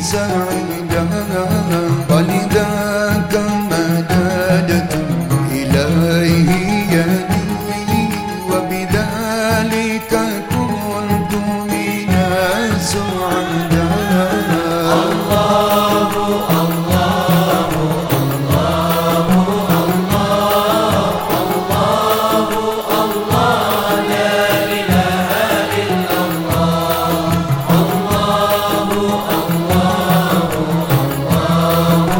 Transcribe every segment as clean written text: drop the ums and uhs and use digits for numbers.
سعيدا ولذاك مددت إليه يدي وبذلك كنت من السعداء. الله الله الله الله الله لا إله إلا الله. الله الله الله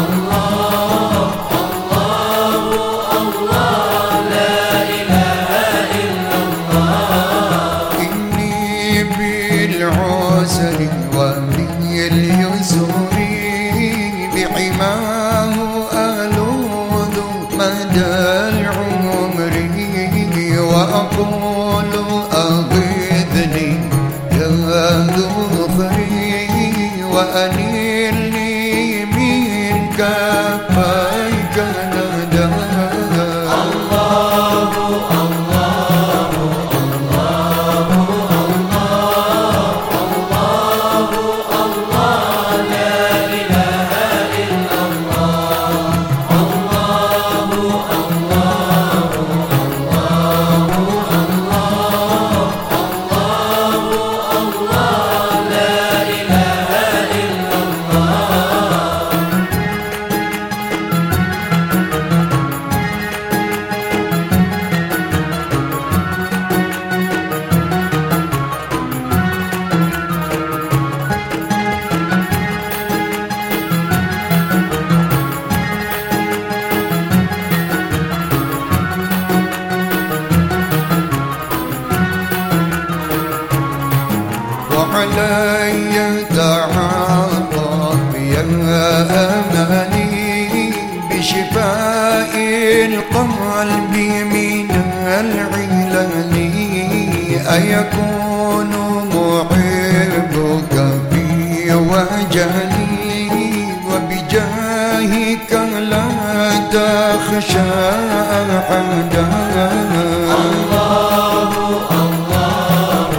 الله لا إله إلا الله. إني بالعسر وباليسر بعماه ألوذ مدى العمر وأقول أغثني يا ظفري وأنلني من كفيك ندى. الله الله الله الله الله لا إله إلا الله. الله الله الله الله لا إله إلا الله. وعلي تعاطف يا أماني بشفاء القلب من العلل أيكون محبك في وجهي وبجاهك لا تخشى أحدا. الله الله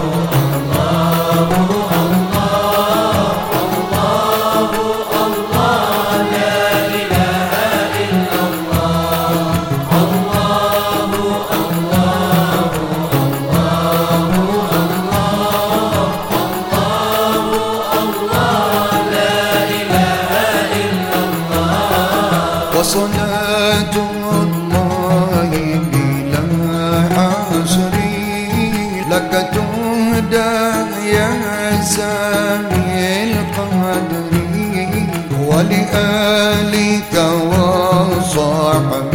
وصلاة الله بلا حصر لك تهدى يا سامي القدر ولآلك وصحبك